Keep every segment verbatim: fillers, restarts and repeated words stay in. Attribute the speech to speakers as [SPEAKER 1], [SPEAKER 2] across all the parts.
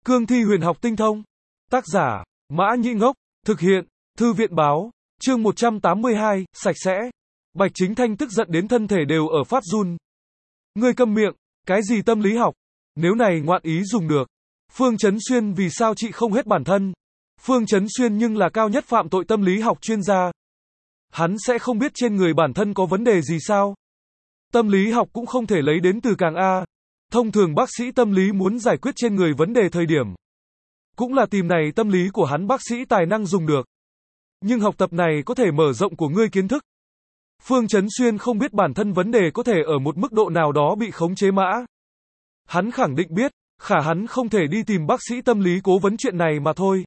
[SPEAKER 1] Cương thi huyền học tinh thông. Tác giả, Mã Nhĩ Ngốc. Thực hiện, Thư viện báo. Chương một trăm tám mươi hai, sạch sẽ. Bạch Chính Thanh tức giận đến thân thể đều ở phát run. Ngươi câm miệng, cái gì tâm lý học? Nếu này ngoạn ý dùng được. Phương Chấn Xuyên vì sao chị không hết bản thân? Phương Chấn Xuyên nhưng là cao nhất phạm tội tâm lý học chuyên gia. Hắn sẽ không biết trên người bản thân có vấn đề gì sao? Tâm lý học cũng không thể lấy đến từ càng A. Thông thường bác sĩ tâm lý muốn giải quyết trên người vấn đề thời điểm. Cũng là tìm này tâm lý của hắn bác sĩ tài năng dùng được. Nhưng học tập này có thể mở rộng của ngươi kiến thức. Phương Chấn Xuyên không biết bản thân vấn đề có thể ở một mức độ nào đó bị khống chế mã. Hắn khẳng định biết, khả hắn không thể đi tìm bác sĩ tâm lý cố vấn chuyện này mà thôi.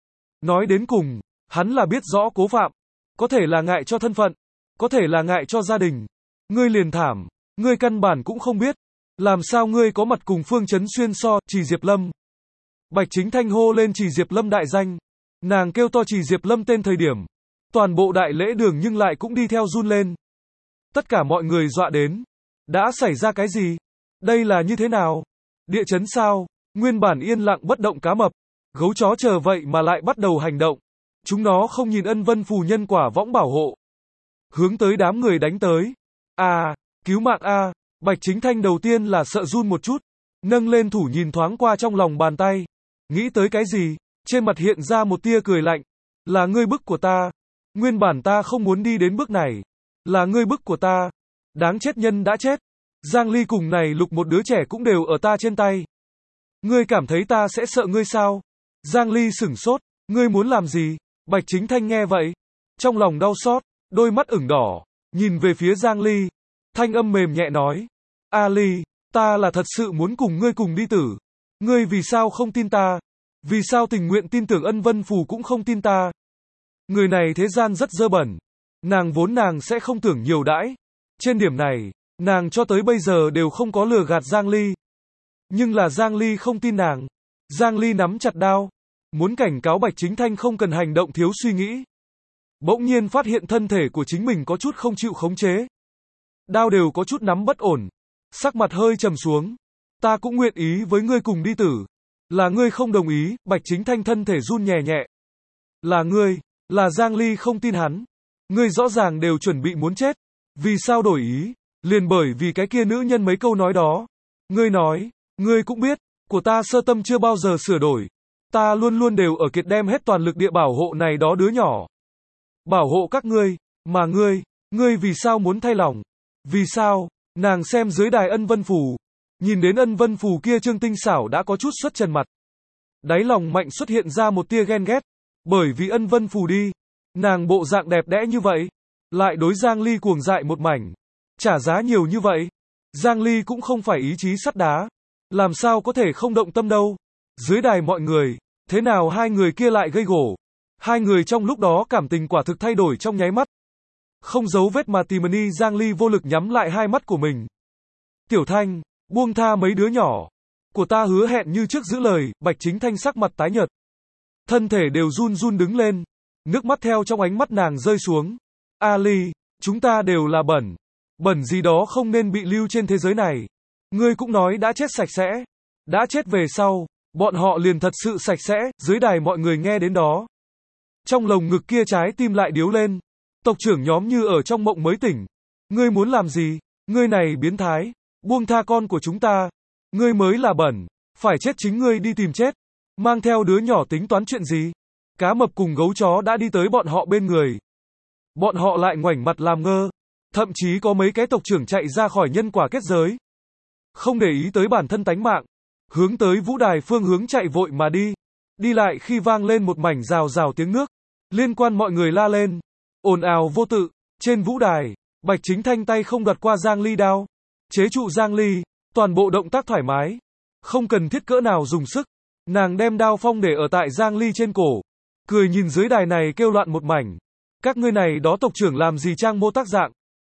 [SPEAKER 1] Nói đến cùng, hắn là biết rõ Cố Phạm. Có thể là ngại cho thân phận, có thể là ngại cho gia đình. Ngươi liền thảm, ngươi căn bản cũng không biết. Làm sao ngươi có mặt cùng Phương Chấn Xuyên so, Trì Diệp Lâm. Bạch Chính Thanh hô lên Trì Diệp Lâm đại danh. Nàng kêu to Trì Diệp Lâm tên thời điểm. Toàn bộ đại lễ đường nhưng lại cũng đi theo run lên. Tất cả mọi người dọa đến. Đã xảy ra cái gì? Đây là như thế nào? Địa chấn sao? Nguyên bản yên lặng bất động cá mập. Gấu chó chờ vậy mà lại bắt đầu hành động. Chúng nó không nhìn ân vân phù nhân quả võng bảo hộ. Hướng tới đám người đánh tới. À, cứu mạng a. Bạch Chính Thanh đầu tiên là sợ run một chút. Nâng lên thủ nhìn thoáng qua trong lòng bàn tay. Nghĩ tới cái gì? Trên mặt hiện ra một tia cười lạnh. Là ngươi bức của ta. Nguyên bản ta không muốn đi đến bước này. Là ngươi bức của ta. Đáng chết nhân đã chết. Giang Ly cùng này lục một đứa trẻ cũng đều ở ta trên tay. Ngươi cảm thấy ta sẽ sợ ngươi sao? Giang Ly sửng sốt. Ngươi muốn làm gì? Bạch Chính Thanh nghe vậy. Trong lòng đau xót. Đôi mắt ửng đỏ. Nhìn về phía Giang Ly. Thanh âm mềm nhẹ nói. A Ly, ta là thật sự muốn cùng ngươi cùng đi tử. Ngươi vì sao không tin ta? Vì sao tình nguyện tin tưởng ân vân phù cũng không tin ta? Người này thế gian rất dơ bẩn. Nàng vốn nàng sẽ không tưởng nhiều đãi. Trên điểm này, nàng cho tới bây giờ đều không có lừa gạt Giang Ly. Nhưng là Giang Ly không tin nàng. Giang Ly nắm chặt đao. Muốn cảnh cáo Bạch Chính Thanh không cần hành động thiếu suy nghĩ. Bỗng nhiên phát hiện thân thể của chính mình có chút không chịu khống chế. Đao đều có chút nắm bất ổn. Sắc mặt hơi trầm xuống. Ta cũng nguyện ý với ngươi cùng đi tử. Là ngươi không đồng ý, Bạch Chính Thanh thân thể run nhẹ nhẹ. Là ngươi, là Giang Ly không tin hắn. Ngươi rõ ràng đều chuẩn bị muốn chết. Vì sao đổi ý? Liền bởi vì cái kia nữ nhân mấy câu nói đó. Ngươi nói, ngươi cũng biết, của ta sơ tâm chưa bao giờ sửa đổi. Ta luôn luôn đều ở kiệt đem hết toàn lực địa bảo hộ này đó đứa nhỏ. Bảo hộ các ngươi, mà ngươi, ngươi vì sao muốn thay lòng? Vì sao? Nàng xem dưới đài ân vân phù. Nhìn đến ân vân phù kia trương tinh xảo đã có chút xuất trần mặt. Đáy lòng mạnh xuất hiện ra một tia ghen ghét. Bởi vì ân vân phù đi. Nàng bộ dạng đẹp đẽ như vậy. Lại đối Giang Ly cuồng dại một mảnh. Trả giá nhiều như vậy. Giang Ly cũng không phải ý chí sắt đá. Làm sao có thể không động tâm đâu. Dưới đài mọi người. Thế nào hai người kia lại gây gổ. Hai người trong lúc đó cảm tình quả thực thay đổi trong nháy mắt. Không giấu vết mà tìm ni Giang Ly vô lực nhắm lại hai mắt của mình. Tiểu Thanh, buông tha mấy đứa nhỏ. Của ta hứa hẹn như trước giữ lời, Bạch Chính Thanh sắc mặt tái nhợt. Thân thể đều run run đứng lên. Nước mắt theo trong ánh mắt nàng rơi xuống. A Ly, chúng ta đều là bẩn. Bẩn gì đó không nên bị lưu trên thế giới này. Ngươi cũng nói đã chết sạch sẽ. Đã chết về sau, bọn họ liền thật sự sạch sẽ, dưới đài mọi người nghe đến đó. Trong lồng ngực kia trái tim lại điếu lên. Tộc trưởng nhóm như ở trong mộng mới tỉnh. Ngươi muốn làm gì? Ngươi này biến thái. Buông tha con của chúng ta. Ngươi mới là bẩn. Phải chết chính ngươi đi tìm chết. Mang theo đứa nhỏ tính toán chuyện gì? Cá mập cùng gấu chó đã đi tới bọn họ bên người. Bọn họ lại ngoảnh mặt làm ngơ. Thậm chí có mấy cái tộc trưởng chạy ra khỏi nhân quả kết giới. Không để ý tới bản thân tánh mạng. Hướng tới vũ đài phương hướng chạy vội mà đi. Đi lại khi vang lên một mảnh rào rào tiếng nước. Liên quan mọi người la lên. Ồn ào vô tự. Trên vũ đài, Bạch Chính Thanh tay không đoạt qua Giang Ly đao. Chế trụ Giang Ly. Toàn bộ động tác thoải mái. Không cần thiết cỡ nào dùng sức. Nàng đem đao phong để ở tại Giang Ly trên cổ. Cười nhìn dưới đài này kêu loạn một mảnh. Các ngươi này đó tộc trưởng làm gì trang mô tác dạng.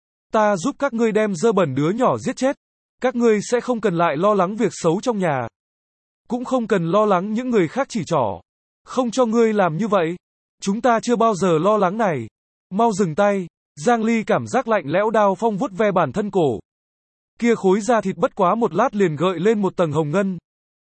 [SPEAKER 1] Ta giúp các ngươi đem dơ bẩn đứa nhỏ giết chết. Các ngươi sẽ không cần lại lo lắng việc xấu trong nhà. Cũng không cần lo lắng những người khác chỉ trỏ. Không cho ngươi làm như vậy. Chúng ta chưa bao giờ lo lắng này. Mau dừng tay. Giang Ly cảm giác lạnh lẽo đao phong vuốt ve bản thân cổ. Kia khối da thịt bất quá một lát liền gợi lên một tầng hồng ngân.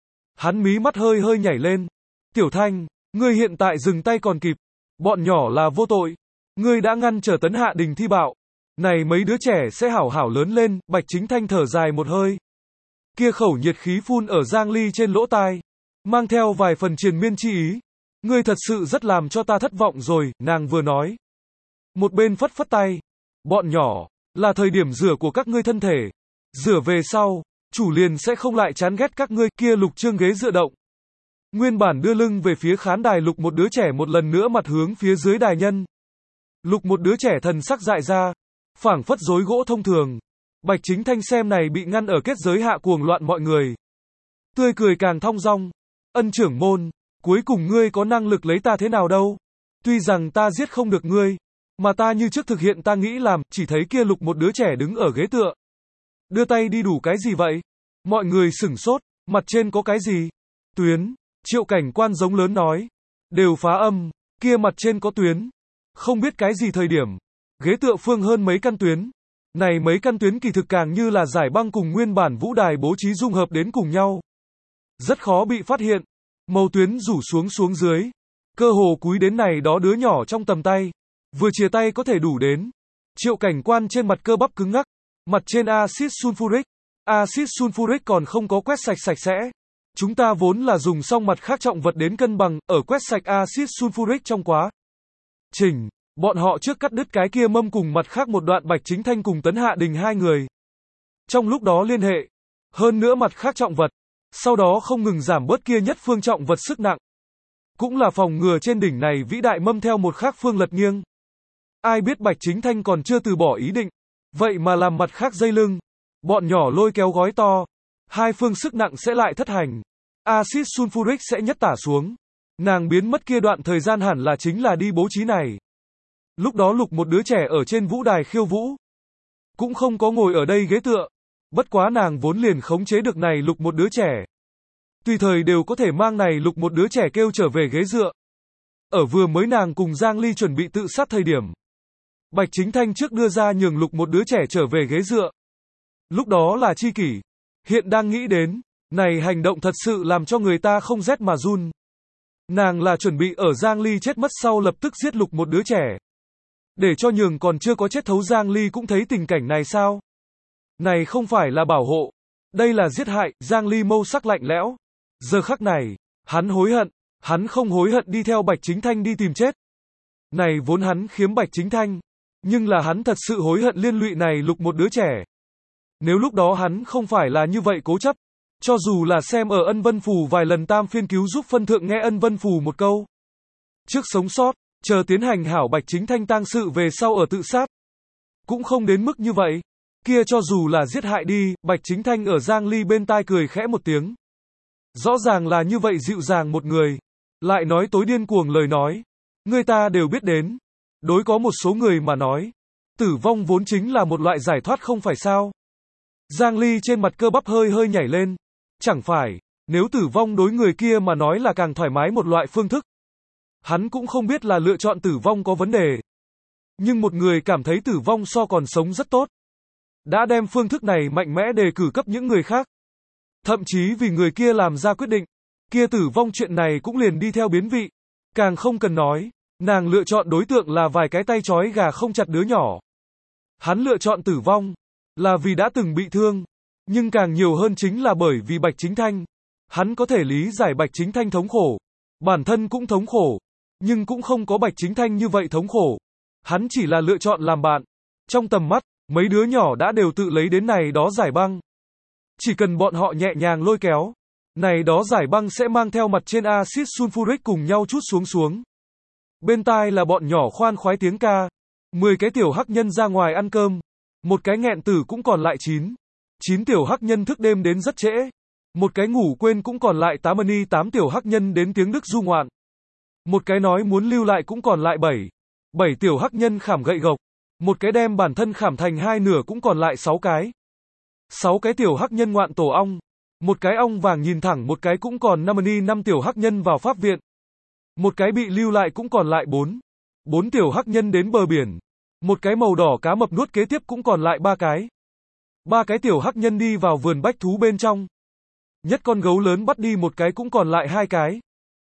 [SPEAKER 1] Hắn mí mắt hơi hơi nhảy lên. Tiểu Thanh, ngươi hiện tại dừng tay còn kịp. Bọn nhỏ là vô tội. Ngươi đã ngăn trở Tấn Hạ Đình thi bạo. Này mấy đứa trẻ sẽ hảo hảo lớn lên. Bạch Chính Thanh thở dài một hơi. Kia khẩu nhiệt khí phun ở Giang Ly trên lỗ tai, mang theo vài phần triền miên chi ý. Ngươi thật sự rất làm cho ta thất vọng rồi, nàng vừa nói. Một bên phất phất tay. Bọn nhỏ, là thời điểm rửa của các ngươi thân thể. Rửa về sau, chủ liền sẽ không lại chán ghét các ngươi. Kia Lục Trương ghế dựa động. Nguyên bản đưa lưng về phía khán đài Lục một đứa trẻ một lần nữa mặt hướng phía dưới đài nhân. Lục một đứa trẻ thần sắc dại ra, phảng phất rối gỗ thông thường. Bạch Chính Thanh xem này bị ngăn ở kết giới hạ cuồng loạn mọi người. Tươi cười càng thong dong. Ân trưởng môn, cuối cùng ngươi có năng lực lấy ta thế nào đâu. Tuy rằng ta giết không được ngươi, mà ta như trước thực hiện ta nghĩ làm. Chỉ thấy kia Lục một đứa trẻ đứng ở ghế tựa. Đưa tay đi đủ cái gì vậy? Mọi người sửng sốt, mặt trên có cái gì? Tuyến, Triệu Cảnh Quan giống lớn nói. Đều phá âm, kia mặt trên có tuyến. Không biết cái gì thời điểm. Ghế tựa phương hơn mấy căn tuyến. Này mấy căn tuyến kỳ thực càng như là giải băng cùng nguyên bản vũ đài bố trí dung hợp đến cùng nhau. Rất khó bị phát hiện. Màu tuyến rủ xuống xuống dưới. Cơ hồ cúi đến này đó đứa nhỏ trong tầm tay. Vừa chia tay có thể đủ đến. Triệu Cảnh Quan trên mặt cơ bắp cứng ngắc. Mặt trên axit sulfuric. Axit sulfuric còn không có quét sạch sạch sẽ. Chúng ta vốn là dùng xong mặt khác trọng vật đến cân bằng, ở quét sạch axit sulfuric trong quá trình. Bọn họ trước cắt đứt cái kia mâm cùng mặt khác một đoạn Bạch Chính Thanh cùng Tấn Hạ Đình hai người. Trong lúc đó liên hệ. Hơn nữa mặt khác trọng vật. Sau đó không ngừng giảm bớt kia nhất phương trọng vật sức nặng. Cũng là phòng ngừa trên đỉnh này vĩ đại mâm theo một khác phương lật nghiêng. Ai biết Bạch Chính Thanh còn chưa từ bỏ ý định. Vậy mà làm mặt khác dây lưng. Bọn nhỏ lôi kéo gói to. Hai phương sức nặng sẽ lại thất hành. Axit sulfuric sẽ nhất tả xuống. Nàng biến mất kia đoạn thời gian hẳn là chính là đi bố trí này. Lúc đó Lục một đứa trẻ ở trên vũ đài khiêu vũ. Cũng không có ngồi ở đây ghế tựa. Bất quá nàng vốn liền khống chế được này Lục một đứa trẻ. Tùy thời đều có thể mang này Lục một đứa trẻ kêu trở về ghế dựa. Ở vừa mới nàng cùng Giang Ly chuẩn bị tự sát thời điểm. Bạch Chính Thanh trước đưa ra nhường Lục một đứa trẻ trở về ghế dựa. Lúc đó là chi kỷ. Hiện đang nghĩ đến. Này hành động thật sự làm cho người ta không rét mà run. Nàng là chuẩn bị ở Giang Ly chết mất sau lập tức giết Lục một đứa trẻ. Để cho nhường còn chưa có chết thấu Giang Ly cũng thấy tình cảnh này sao? Này không phải là bảo hộ. Đây là giết hại. Giang Ly mâu sắc lạnh lẽo. Giờ khắc này, hắn hối hận. Hắn không hối hận đi theo Bạch Chính Thanh đi tìm chết. Này vốn hắn khiếm Bạch Chính Thanh. Nhưng là hắn thật sự hối hận liên lụy này Lục một đứa trẻ. Nếu lúc đó hắn không phải là như vậy cố chấp. Cho dù là xem ở Ân Vân Phù vài lần tam phiên cứu giúp phân thượng nghe Ân Vân Phù một câu. Trước sống sót, chờ tiến hành hảo Bạch Chính Thanh tang sự về sau ở tự sát. Cũng không đến mức như vậy. Kia cho dù là giết hại đi, Bạch Chính Thanh ở Giang Ly bên tai cười khẽ một tiếng. Rõ ràng là như vậy dịu dàng một người. Lại nói tối điên cuồng lời nói. Người ta đều biết đến. Đối có một số người mà nói. Tử vong vốn chính là một loại giải thoát không phải sao. Giang Ly trên mặt cơ bắp hơi hơi nhảy lên. Chẳng phải, nếu tử vong đối người kia mà nói là càng thoải mái một loại phương thức. Hắn cũng không biết là lựa chọn tử vong có vấn đề. Nhưng một người cảm thấy tử vong so còn sống rất tốt. Đã đem phương thức này mạnh mẽ đề cử cấp những người khác. Thậm chí vì người kia làm ra quyết định. Kia tử vong chuyện này cũng liền đi theo biến vị. Càng không cần nói, nàng lựa chọn đối tượng là vài cái tay trói gà không chặt đứa nhỏ. Hắn lựa chọn tử vong, là vì đã từng bị thương. Nhưng càng nhiều hơn chính là bởi vì Bạch Chính Thanh. Hắn có thể lý giải Bạch Chính Thanh thống khổ. Bản thân cũng thống khổ. Nhưng cũng không có Bạch Chính Thanh như vậy thống khổ. Hắn chỉ là lựa chọn làm bạn. Trong tầm mắt, mấy đứa nhỏ đã đều tự lấy đến này đó giải băng. Chỉ cần bọn họ nhẹ nhàng lôi kéo. Này đó giải băng sẽ mang theo mặt trên axit sulfuric cùng nhau chút xuống xuống. Bên tai là bọn nhỏ khoan khoái tiếng ca. Mười cái tiểu hắc nhân ra ngoài ăn cơm. Một cái nghẹn tử cũng còn lại chín. Chín tiểu hắc nhân thức đêm đến rất trễ. Một cái ngủ quên cũng còn lại tám ni tám tiểu hắc nhân đến tiếng Đức du ngoạn. Một cái nói muốn lưu lại cũng còn lại bảy. Bảy tiểu hắc nhân khảm gậy gộc. Một cái đem bản thân khảm thành hai nửa cũng còn lại sáu cái. Sáu cái tiểu hắc nhân ngoạn tổ ong. Một cái ong vàng nhìn thẳng một cái cũng còn năm ni năm tiểu hắc nhân vào pháp viện. Một cái bị lưu lại cũng còn lại bốn. Bốn tiểu hắc nhân đến bờ biển. Một cái màu đỏ cá mập nuốt kế tiếp cũng còn lại ba cái. Ba cái tiểu hắc nhân đi vào vườn bách thú bên trong. Nhất con gấu lớn bắt đi một cái cũng còn lại hai cái.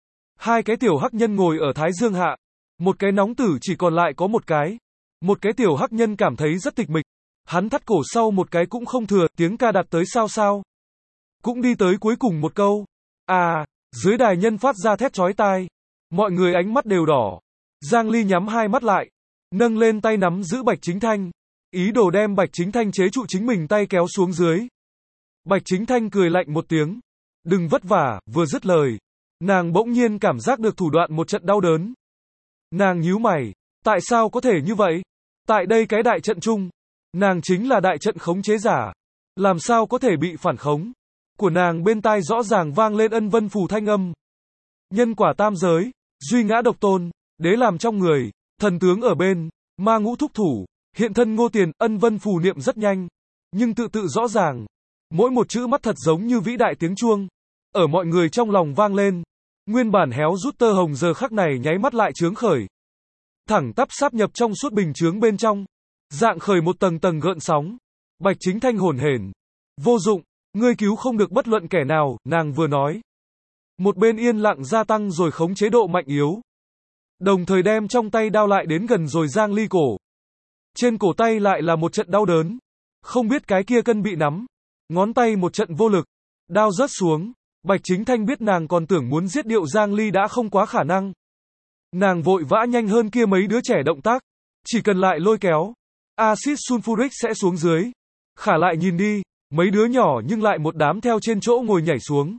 [SPEAKER 1] Hai cái tiểu hắc nhân ngồi ở thái dương hạ. Một cái nóng tử chỉ còn lại có một cái. Một cái tiểu hắc nhân cảm thấy rất tịch mịch. Hắn thắt cổ sau một cái cũng không thừa, tiếng ca đặt tới sao sao. Cũng đi tới cuối cùng một câu. À, dưới đài nhân phát ra thét chói tai. Mọi người ánh mắt đều đỏ. Giang Ly nhắm hai mắt lại. Nâng lên tay nắm giữ Bạch Chính Thanh. Ý đồ đem Bạch Chính Thanh chế trụ chính mình tay kéo xuống dưới. Bạch Chính Thanh cười lạnh một tiếng. Đừng vất vả, vừa dứt lời. Nàng bỗng nhiên cảm giác được thủ đoạn một trận đau đớn. Nàng nhíu mày. Tại sao có thể như vậy? Tại đây cái đại trận chung. Nàng chính là đại trận khống chế giả. Làm sao có thể bị phản khống? Của nàng bên tai rõ ràng vang lên ân vân phù thanh âm. Nhân quả tam giới, duy ngã độc tôn, đế làm trong người, thần tướng ở bên, ma ngũ thúc thủ, hiện thân ngô tiền, ân vân phù niệm rất nhanh. Nhưng tự tự rõ ràng. Mỗi một chữ mắt thật giống như vĩ đại tiếng chuông. Ở mọi người trong lòng vang lên. Nguyên bản héo rút tơ hồng giờ khắc này nháy mắt lại chướng khởi. Thẳng tắp sáp nhập trong suốt bình chướng bên trong. Dạng khởi một tầng tầng gợn sóng. Bạch Chính Thanh hồn hển. Vô dụng, ngươi cứu không được bất luận kẻ nào, nàng vừa nói. Một bên yên lặng gia tăng rồi khống chế độ mạnh yếu. Đồng thời đem trong tay đao lại đến gần rồi Giang Ly cổ. Trên cổ tay lại là một trận đau đớn. Không biết cái kia cân bị nắm. Ngón tay một trận vô lực. Đao rớt xuống. Bạch Chính Thanh biết nàng còn tưởng muốn giết điệu Giang Ly đã không quá khả năng. Nàng vội vã nhanh hơn kia mấy đứa trẻ động tác. Chỉ cần lại lôi kéo. Axit sulfuric sẽ xuống dưới. Khả lại nhìn đi. Mấy đứa nhỏ nhưng lại một đám theo trên chỗ ngồi nhảy xuống.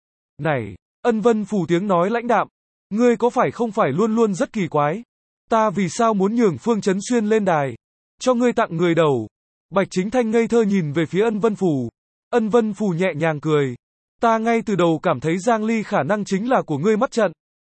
[SPEAKER 1] Này, ân vân phù tiếng nói lãnh đạm. Ngươi có phải không phải luôn luôn rất kỳ quái. Ta vì sao muốn nhường Phương Chấn Xuyên lên đài. Cho ngươi tặng người đầu. Bạch Chính Thanh ngây thơ nhìn về phía ân vân phù. Ân vân phù nhẹ nhàng cười. Ta ngay từ đầu cảm thấy Giang Ly khả năng chính là của ngươi mắt trận.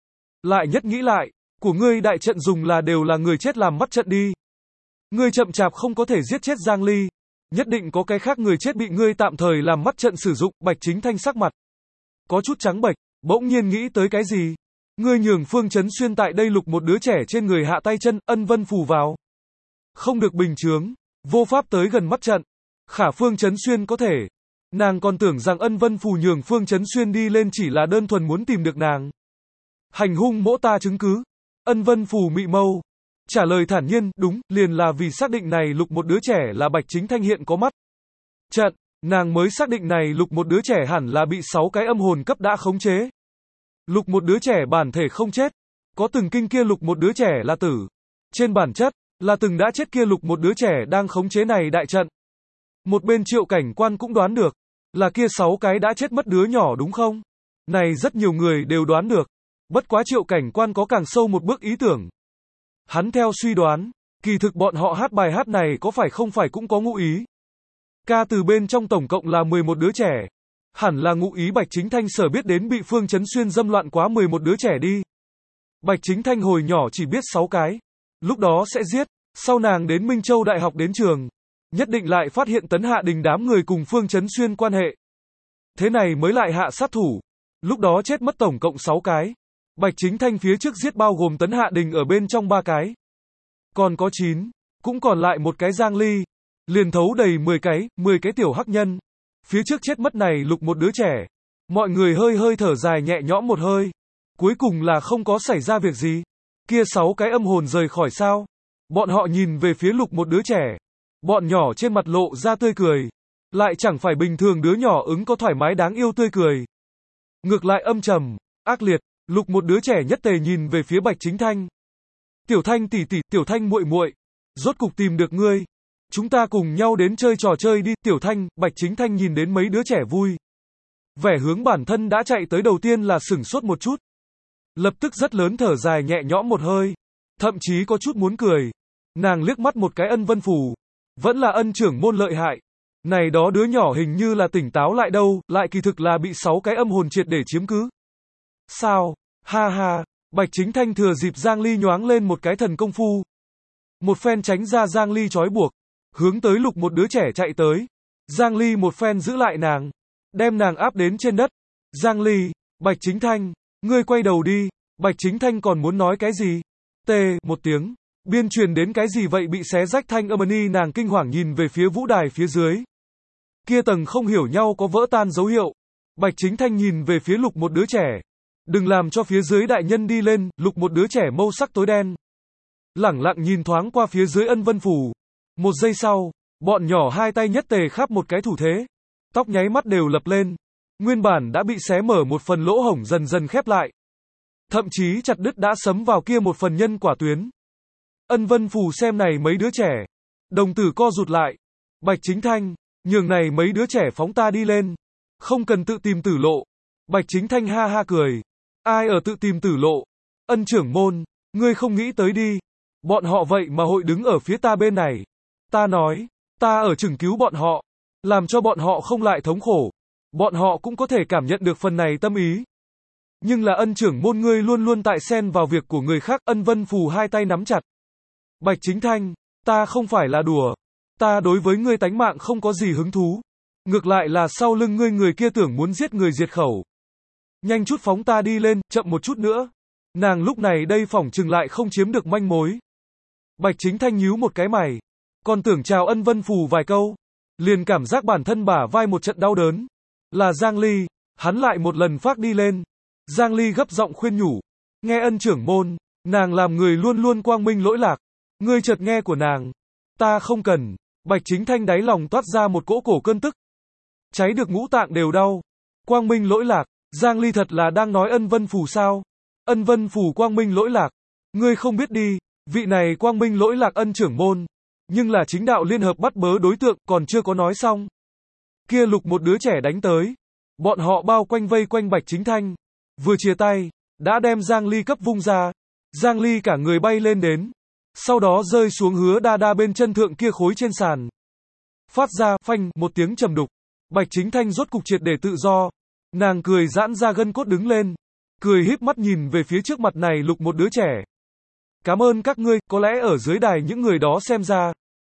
[SPEAKER 1] Lại nhất nghĩ lại, của ngươi đại trận dùng là đều là người chết làm mắt trận đi. Ngươi chậm chạp không có thể giết chết Giang Ly. Nhất định có cái khác người chết bị ngươi tạm thời làm mắt trận sử dụng. Bạch Chính Thanh sắc mặt có chút trắng bệch, bỗng nhiên nghĩ tới cái gì. Ngươi nhường Phương Chấn Xuyên tại đây lục một đứa trẻ trên người hạ tay chân, ân vân phù vào. Không được bình chướng, vô pháp tới gần mắt trận. Khả Phương Chấn Xuyên có thể. Nàng còn tưởng rằng ân vân phù nhường Phương Chấn Xuyên đi lên chỉ là đơn thuần muốn tìm được nàng. Hành hung mỗ ta chứng cứ. Ân vân phù mị mâu. Trả lời thản nhiên, đúng, liền là vì xác định này lục một đứa trẻ là Bạch Chính Thanh hiện có mắt trận, nàng mới xác định này lục một đứa trẻ hẳn là bị sáu cái âm hồn cấp đã khống chế. Lục một đứa trẻ bản thể không chết, có từng kinh kia lục một đứa trẻ là tử. Trên bản chất, là từng đã chết kia lục một đứa trẻ đang khống chế này đại trận. Một bên Triệu Cảnh Quan cũng đoán được, là kia sáu cái đã chết mất đứa nhỏ đúng không? Này rất nhiều người đều đoán được, bất quá Triệu Cảnh Quan có càng sâu một bước ý tưởng. Hắn theo suy đoán, kỳ thực bọn họ hát bài hát này có phải không phải cũng có ngụ ý. Ca từ bên trong tổng cộng là mười một đứa trẻ. Hẳn là ngụ ý Bạch Chính Thanh sở biết đến bị Phương Chấn Xuyên dâm loạn quá mười một đứa trẻ đi. Bạch Chính Thanh hồi nhỏ chỉ biết sáu cái. Lúc đó sẽ giết, sau nàng đến Minh Châu Đại học đến trường. Nhất định lại phát hiện Tấn Hạ Đình đám người cùng Phương Chấn Xuyên quan hệ. Thế này mới lại hạ sát thủ. Lúc đó chết mất tổng cộng sáu cái. Bạch Chính Thanh phía trước giết bao gồm Tấn Hạ Đình ở bên trong ba cái. Còn có chín, cũng còn lại một cái Giang Ly. Liền thấu đầy mười cái, mười cái tiểu hắc nhân. Phía trước chết mất này lục một đứa trẻ. Mọi người hơi hơi thở dài nhẹ nhõm một hơi. Cuối cùng là không có xảy ra việc gì. Kia sáu cái âm hồn rời khỏi sao. Bọn họ nhìn về phía lục một đứa trẻ. Bọn nhỏ trên mặt lộ ra tươi cười. Lại chẳng phải bình thường đứa nhỏ ứng có thoải mái đáng yêu tươi cười. Ngược lại âm trầm, ác liệt. Lục một đứa trẻ nhất tề nhìn về phía Bạch Chính Thanh. Tiểu Thanh tỷ tỷ, Tiểu Thanh muội muội, rốt cục tìm được ngươi. Chúng ta cùng nhau đến chơi trò chơi đi. Tiểu Thanh, Bạch Chính Thanh nhìn đến mấy đứa trẻ vui. Vẻ hướng bản thân đã chạy tới đầu tiên là sửng sốt một chút. Lập tức rất lớn thở dài nhẹ nhõm một hơi. Thậm chí có chút muốn cười. Nàng liếc mắt một cái ân vân phù. Vẫn là ân trưởng môn lợi hại. Này đó đứa nhỏ hình như là tỉnh táo lại đâu, lại kỳ thực là bị sáu cái âm hồn triệt để chiếm cứ. Sao? Ha ha, Bạch Chính Thanh thừa dịp Giang Ly nhoáng lên một cái thần công phu. Một phen tránh ra Giang Ly trói buộc, hướng tới lục một đứa trẻ chạy tới. Giang Ly một phen giữ lại nàng, đem nàng áp đến trên đất. Giang Ly, Bạch Chính Thanh, ngươi quay đầu đi. Bạch Chính Thanh còn muốn nói cái gì? Tê, một tiếng, biên truyền đến cái gì vậy bị xé rách thanh âm ni nàng kinh hoàng nhìn về phía vũ đài phía dưới. Kia tầng không hiểu nhau có vỡ tan dấu hiệu. Bạch Chính Thanh nhìn về phía Lục một đứa trẻ. Đừng làm cho phía dưới đại nhân đi lên, Lục một đứa trẻ mâu sắc tối đen. Lẳng lặng nhìn thoáng qua phía dưới Ân Vân Phù. Một giây sau, bọn nhỏ hai tay nhất tề khắp một cái thủ thế. Tóc nháy mắt đều lập lên. Nguyên bản đã bị xé mở một phần lỗ hổng dần dần khép lại. Thậm chí chặt đứt đã sấm vào kia một phần nhân quả tuyến. Ân Vân Phù xem này mấy đứa trẻ. Đồng tử co rụt lại. Bạch Chính Thanh, nhường này mấy đứa trẻ phóng ta đi lên. Không cần tự tìm tử lộ. Bạch Chính Thanh ha ha cười. Ai ở tự tìm tử lộ? Ân trưởng môn, ngươi không nghĩ tới đi. Bọn họ vậy mà hội đứng ở phía ta bên này. Ta nói, ta ở chừng cứu bọn họ. Làm cho bọn họ không lại thống khổ. Bọn họ cũng có thể cảm nhận được phần này tâm ý. Nhưng là ân trưởng môn ngươi luôn luôn tại xen vào việc của người khác. Ân Vân Phù hai tay nắm chặt. Bạch Chính Thanh, ta không phải là đùa. Ta đối với ngươi tánh mạng không có gì hứng thú. Ngược lại là sau lưng ngươi người kia tưởng muốn giết người diệt khẩu. Nhanh chút phóng ta đi lên, chậm một chút nữa. Nàng lúc này đây phỏng chừng lại không chiếm được manh mối. Bạch Chính Thanh nhíu một cái mày. Còn tưởng chào Ân Vân Phù vài câu. Liền cảm giác bản thân bả vai một trận đau đớn. Là Giang Ly, hắn lại một lần phát đi lên. Giang Ly gấp giọng khuyên nhủ. Nghe ân trưởng môn, nàng làm người luôn luôn quang minh lỗi lạc. Ngươi chợt nghe của nàng. Ta không cần. Bạch Chính Thanh đáy lòng toát ra một cỗ cổ cơn tức. Cháy được ngũ tạng đều đau. Quang minh lỗi lạc. Giang Ly thật là đang nói Ân Vân Phù sao? Ân Vân Phù quang minh lỗi lạc. Ngươi không biết đi. Vị này quang minh lỗi lạc ân trưởng môn. Nhưng là chính đạo liên hợp bắt bớ đối tượng còn chưa có nói xong. Kia Lục một đứa trẻ đánh tới. Bọn họ bao quanh vây quanh Bạch Chính Thanh. Vừa chia tay, đã đem Giang Ly cấp vung ra. Giang Ly cả người bay lên đến. Sau đó rơi xuống Hứa Đa Đa bên chân thượng kia khối trên sàn. Phát ra, phanh, một tiếng trầm đục. Bạch Chính Thanh rốt cục triệt để tự do. Nàng cười giãn ra gân cốt đứng lên. Cười híp mắt nhìn về phía trước mặt này Lục một đứa trẻ. Cảm ơn các ngươi, có lẽ ở dưới đài những người đó xem ra.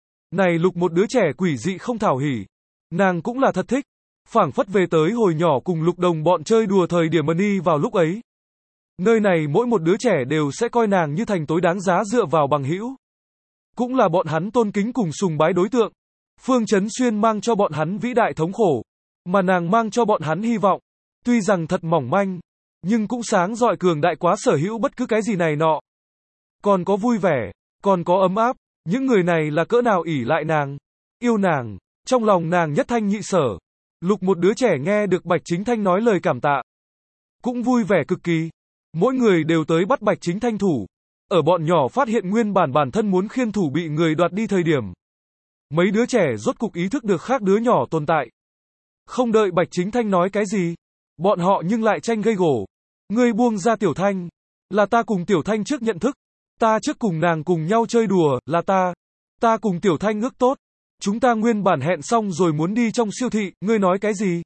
[SPEAKER 1] Này Lục một đứa trẻ quỷ dị không thảo hỉ. Nàng cũng là thật thích. Phảng phất về tới hồi nhỏ cùng Lục đồng bọn chơi đùa thời điểm Money vào lúc ấy. Nơi này mỗi một đứa trẻ đều sẽ coi nàng như thành tối đáng giá dựa vào bằng hữu. Cũng là bọn hắn tôn kính cùng sùng bái đối tượng. Phương Chấn Xuyên mang cho bọn hắn vĩ đại thống khổ. Mà nàng mang cho bọn hắn hy vọng. Tuy rằng thật mỏng manh. Nhưng cũng sáng rọi cường đại quá sở hữu bất cứ cái gì này nọ. Còn có vui vẻ. Còn có ấm áp. Những người này là cỡ nào ỷ lại nàng. Yêu nàng. Trong lòng nàng nhất thanh nhị sở. Lục một đứa trẻ nghe được Bạch Chính Thanh nói lời cảm tạ. Cũng vui vẻ cực kỳ. Mỗi người đều tới bắt Bạch Chính Thanh thủ. Ở bọn nhỏ phát hiện nguyên bản bản thân muốn khiên thủ bị người đoạt đi thời điểm. Mấy đứa trẻ rốt cục ý thức được khác đứa nhỏ tồn tại. Không đợi Bạch Chính Thanh nói cái gì. Bọn họ nhưng lại tranh gây gổ. Ngươi buông ra Tiểu Thanh. Là ta cùng Tiểu Thanh trước nhận thức. Ta trước cùng nàng cùng nhau chơi đùa, là ta. Ta cùng Tiểu Thanh ước tốt. Chúng ta nguyên bản hẹn xong rồi muốn đi trong siêu thị, ngươi nói cái gì?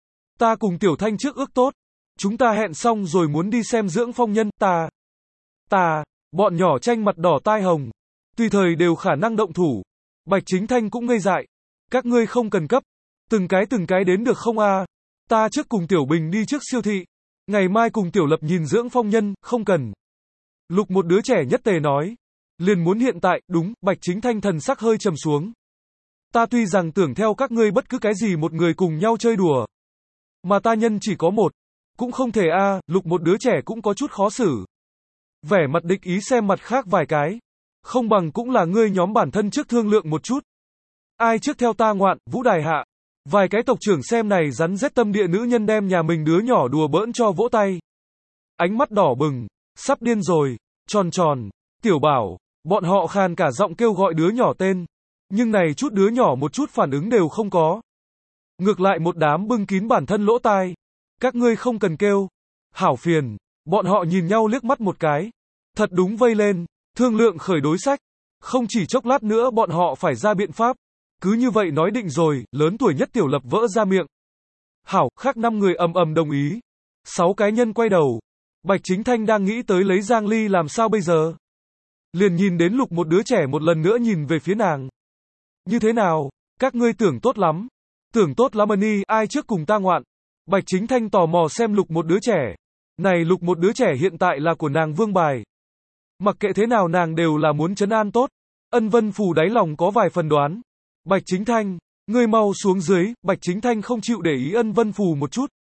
[SPEAKER 1] Ta cùng Tiểu Thanh trước ước tốt. Chúng ta hẹn xong rồi muốn đi xem dưỡng phong nhân, ta. Ta, bọn nhỏ tranh mặt đỏ tai hồng. Tùy thời đều khả năng động thủ. Bạch Chính Thanh cũng ngây dại. Các ngươi không cần cấp. Từng cái từng cái đến được không a? Ta trước cùng Tiểu Bình đi trước siêu thị. Ngày mai cùng Tiểu Lập nhìn dưỡng phong nhân, không cần. Lục một đứa trẻ nhất tề nói. Liền muốn hiện tại, đúng, Bạch Chính Thanh thần sắc hơi trầm xuống. Ta tuy rằng tưởng theo các ngươi bất cứ cái gì một người cùng nhau chơi đùa. Mà ta nhân chỉ có một. Cũng không thể a. À, Lục một đứa trẻ cũng có chút khó xử. Vẻ mặt địch ý xem mặt khác vài cái. Không bằng cũng là ngươi nhóm bản thân trước thương lượng một chút. Ai trước theo ta ngoạn, vũ đài hạ. Vài cái tộc trưởng xem này rắn rết tâm địa nữ nhân đem nhà mình đứa nhỏ đùa bỡn cho vỗ tay. Ánh mắt đỏ bừng. Sắp điên rồi. Tròn tròn. Tiểu Bảo. Bọn họ khàn cả giọng kêu gọi đứa nhỏ tên. Nhưng này chút đứa nhỏ một chút phản ứng đều không có. Ngược lại một đám bưng kín bản thân lỗ tai. Các ngươi không cần kêu. Hảo phiền. Bọn họ nhìn nhau liếc mắt một cái. Thật đúng vây lên. Thương lượng khởi đối sách. Không chỉ chốc lát nữa bọn họ phải ra biện pháp. Cứ như vậy nói định rồi, lớn tuổi nhất Tiểu Lập vỡ ra miệng. Hảo, khác năm người ầm ầm đồng ý. Sáu cái nhân quay đầu. Bạch Chính Thanh đang nghĩ tới lấy Giang Ly làm sao bây giờ. Liền nhìn đến Lục một đứa trẻ một lần nữa nhìn về phía nàng. Như thế nào, các ngươi tưởng tốt lắm. Tưởng tốt lắm Money, ai trước cùng ta ngoạn. Bạch Chính Thanh tò mò xem Lục một đứa trẻ. Này Lục một đứa trẻ hiện tại là của nàng vương bài. Mặc kệ thế nào nàng đều là muốn trấn an tốt. Ân Vân Phù đáy lòng có vài phần đoán. Bạch Chính Thanh, ngươi mau xuống dưới. Bạch Chính Thanh không chịu để ý Ân Vân Phù một chút.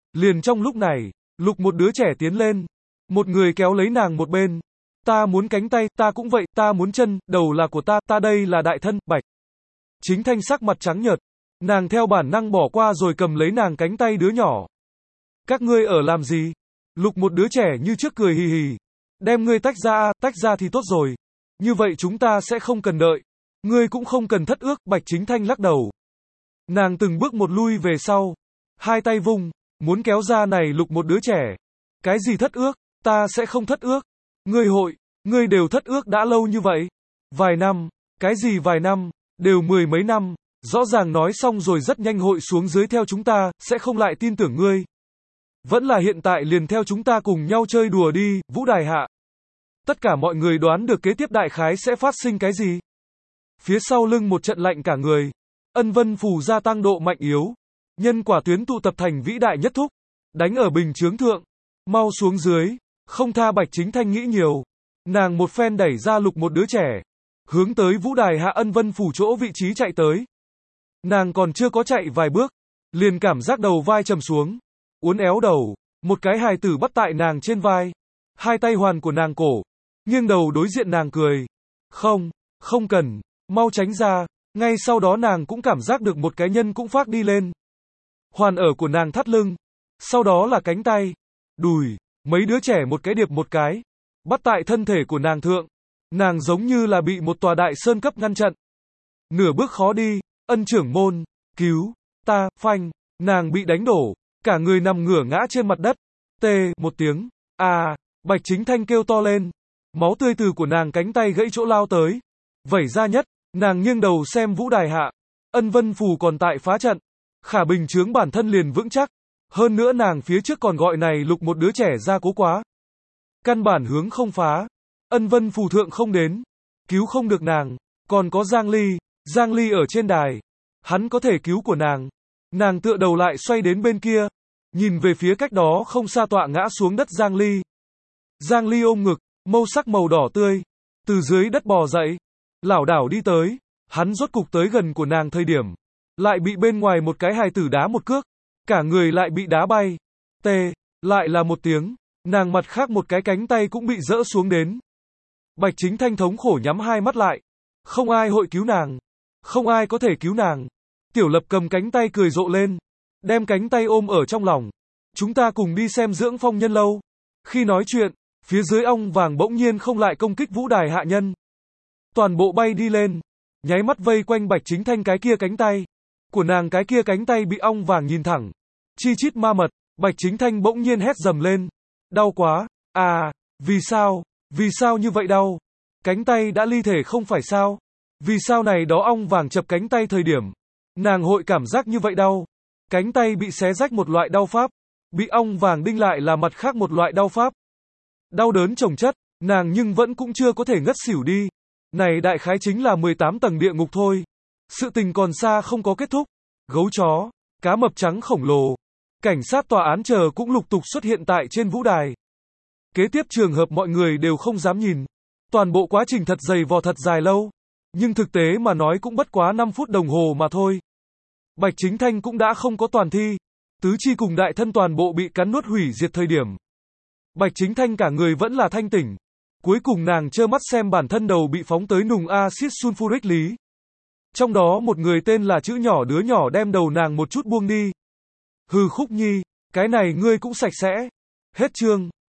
[SPEAKER 1] Liền trong lúc này, Lục một đứa trẻ tiến lên. Một người kéo lấy nàng một bên. Ta muốn cánh tay, ta cũng vậy, ta muốn chân, đầu là của ta, ta đây là đại thân, Bạch Chính Thanh sắc mặt trắng nhợt. Nàng theo bản năng bỏ qua rồi cầm lấy nàng cánh tay đứa nhỏ. Các ngươi ở làm gì? Lục một đứa trẻ như trước cười hì hì. Đem ngươi tách ra à, tách ra thì tốt rồi. Như vậy chúng ta sẽ không cần đợi. Ngươi cũng không cần thất ước, Bạch Chính Thanh lắc đầu. Nàng từng bước một lui về sau. Hai tay vung, muốn kéo ra này Lục một đứa trẻ. Cái gì thất ước, ta sẽ không thất ước. Ngươi hội, ngươi đều thất ước đã lâu như vậy. Vài năm, cái gì vài năm, đều mười mấy năm. Rõ ràng nói xong rồi rất nhanh hội xuống dưới theo chúng ta, sẽ không lại tin tưởng ngươi. Vẫn là hiện tại liền theo chúng ta cùng nhau chơi đùa đi, Vũ Đài Hạ. Tất cả mọi người đoán được kế tiếp đại khái sẽ phát sinh cái gì. Phía sau lưng một trận lạnh cả người. Ân vân phù gia tăng độ mạnh yếu. Nhân quả tuyến tụ tập thành vĩ đại nhất thúc. Đánh ở bình chướng thượng. Mau xuống dưới. Không tha Bạch Chính Thanh nghĩ nhiều. Nàng một phen đẩy ra Lục một đứa trẻ. Hướng tới Vũ Đài Hạ ân vân phủ chỗ vị trí chạy tới. Nàng còn chưa có chạy vài bước. Liền cảm giác đầu vai trầm xuống. Uốn éo đầu. Một cái hài tử bắt tại nàng trên vai. Hai tay hoàn của nàng cổ. Nghiêng đầu đối diện nàng cười. Không, không cần. Mau tránh ra. Ngay sau đó nàng cũng cảm giác được một cái nhân cũng phát đi lên. Hoàn ở của nàng thắt lưng. Sau đó là cánh tay. Đùi. Mấy đứa trẻ một cái điệp một cái. Bắt tại thân thể của nàng thượng. Nàng giống như là bị một tòa đại sơn cấp ngăn chặn. Nửa bước khó đi. Ân trưởng môn. Cứu. Ta. Phanh. Nàng bị đánh đổ. Cả người nằm ngửa ngã trên mặt đất. Tê. Một tiếng. À. Bạch Chính Thanh kêu to lên. Máu tươi từ của nàng cánh tay gãy chỗ lao tới. Vẩy ra nhất. Nàng nghiêng đầu xem Vũ Đài Hạ. Ân vân phù còn tại phá trận. Khả bình chướng bản thân liền vững chắc. Hơn nữa nàng phía trước còn gọi này Lục một đứa trẻ ra cố quá. Căn bản hướng không phá. Ân vân phù thượng không đến. Cứu không được nàng. Còn có Giang Ly. Giang Ly ở trên đài. Hắn có thể cứu của nàng. Nàng tựa đầu lại xoay đến bên kia. Nhìn về phía cách đó không xa tọa ngã xuống đất Giang Ly. Giang Ly ôm ngực. Mâu sắc màu đỏ tươi. Từ dưới đất bò dậy. Lảo đảo đi tới. Hắn rốt cục tới gần của nàng thời điểm. Lại bị bên ngoài một cái hài tử đá một cước. Cả người lại bị đá bay. Tê. Lại là một tiếng. Nàng mặt khác một cái cánh tay cũng bị rỡ xuống đến. Bạch Chính Thanh thống khổ nhắm hai mắt lại. Không ai hội cứu nàng. Không ai có thể cứu nàng. Tiểu Lập cầm cánh tay cười rộ lên. Đem cánh tay ôm ở trong lòng. Chúng ta cùng đi xem dưỡng phong nhân lâu. Khi nói chuyện, phía dưới ong vàng bỗng nhiên không lại công kích Vũ Đài Hạ nhân. Toàn bộ bay đi lên. Nháy mắt vây quanh Bạch Chính Thanh cái kia cánh tay. Của nàng cái kia cánh tay bị ong vàng nhìn thẳng. Chi chít ma mật. Bạch Chính Thanh bỗng nhiên hét dầm lên. Đau quá. À, vì sao? Vì sao như vậy đau? Cánh tay đã ly thể không phải sao? Vì sao này đó ong vàng chập cánh tay thời điểm? Nàng hội cảm giác như vậy đau. Cánh tay bị xé rách một loại đau pháp. Bị ong vàng đinh lại là mặt khác một loại đau pháp. Đau đớn chồng chất. Nàng nhưng vẫn cũng chưa có thể ngất xỉu đi. Này đại khái chính là mười tám tầng địa ngục thôi. Sự tình còn xa không có kết thúc. Gấu chó. Cá mập trắng khổng lồ. Cảnh sát tòa án chờ cũng lục tục xuất hiện tại trên vũ đài. Kế tiếp trường hợp mọi người đều không dám nhìn. Toàn bộ quá trình thật dày vò thật dài lâu. Nhưng thực tế mà nói cũng bất quá năm phút đồng hồ mà thôi. Bạch Chính Thanh cũng đã không có toàn thi. Tứ chi cùng đại thân toàn bộ bị cắn nuốt hủy diệt thời điểm. Bạch Chính Thanh cả người vẫn là thanh tỉnh. Cuối cùng nàng trơ mắt xem bản thân đầu bị phóng tới nùng axit sulfuric lý. Trong đó một người tên là chữ nhỏ đứa nhỏ đem đầu nàng một chút buông đi. Hừ Khúc Nhi, cái này ngươi cũng sạch sẽ. Hết chương.